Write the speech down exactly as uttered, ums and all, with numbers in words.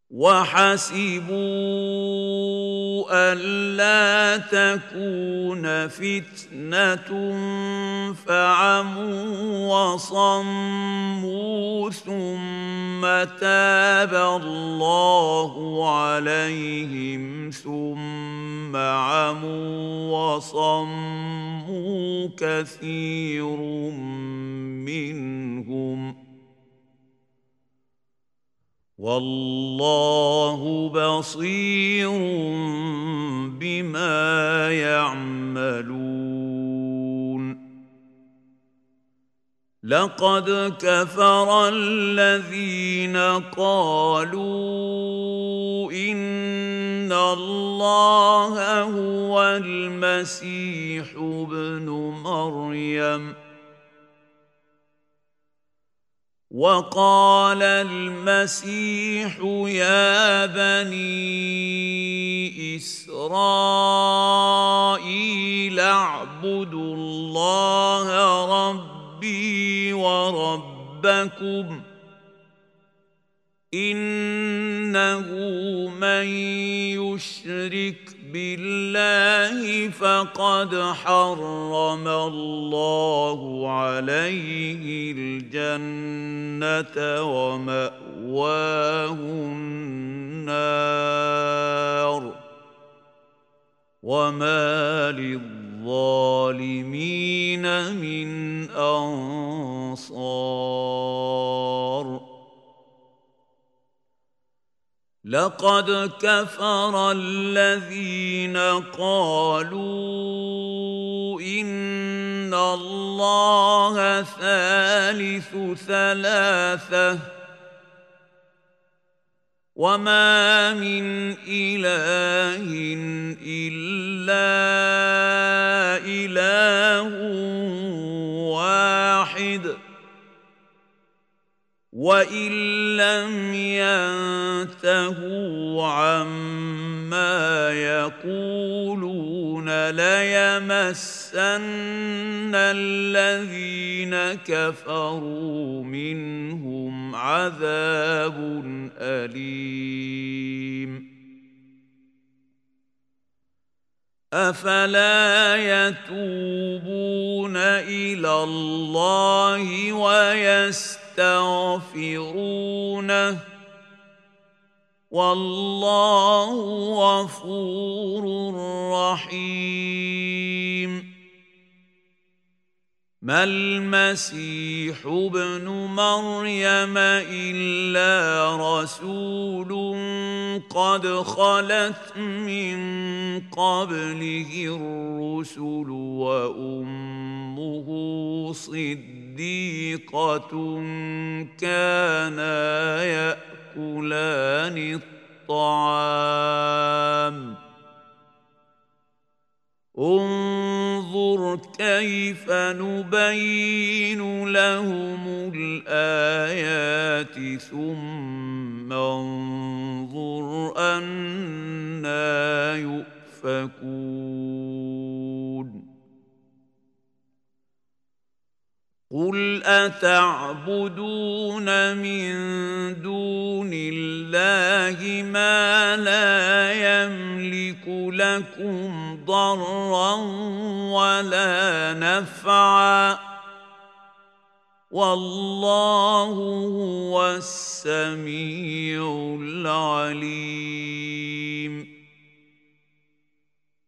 وحسبوا ألا تكون فتنة فعموا وصموا ثم تاب الله عليهم ثم عموا وصموا كثير منهم والله بصير بما يعملون لقد كفر الذين قالوا إن الله هو المسيح ابن مريم وقال المسيح يا بني إسرائيل اعبدوا الله ربي وربكم إنه من يشرك بالله فقد حرم الله عليه الجنة ومأواه النار وما للظالمين من أنصار لقد كفر الذين قالوا إن الله ثالث ثلاثة وما من إله إلا إله واحد وإن لم ينتهوا عما يقولون ليمسن الذين كفروا منهم عذاب أليم أفلا يتوبون إلى الله ويستغفرونه والله غفور رحيم ما المسيح ابن مريم إلا رسول قد خلت من قبله الرسل وأمه صديقة كانا يأكلان الطعام انظر كيف نبين لهم الآيات ثم انظر أنى يؤفكون قل أتعبدون من دون الله ما لا يملك لكم ضرا ولا نفعا والله هو السميع العليم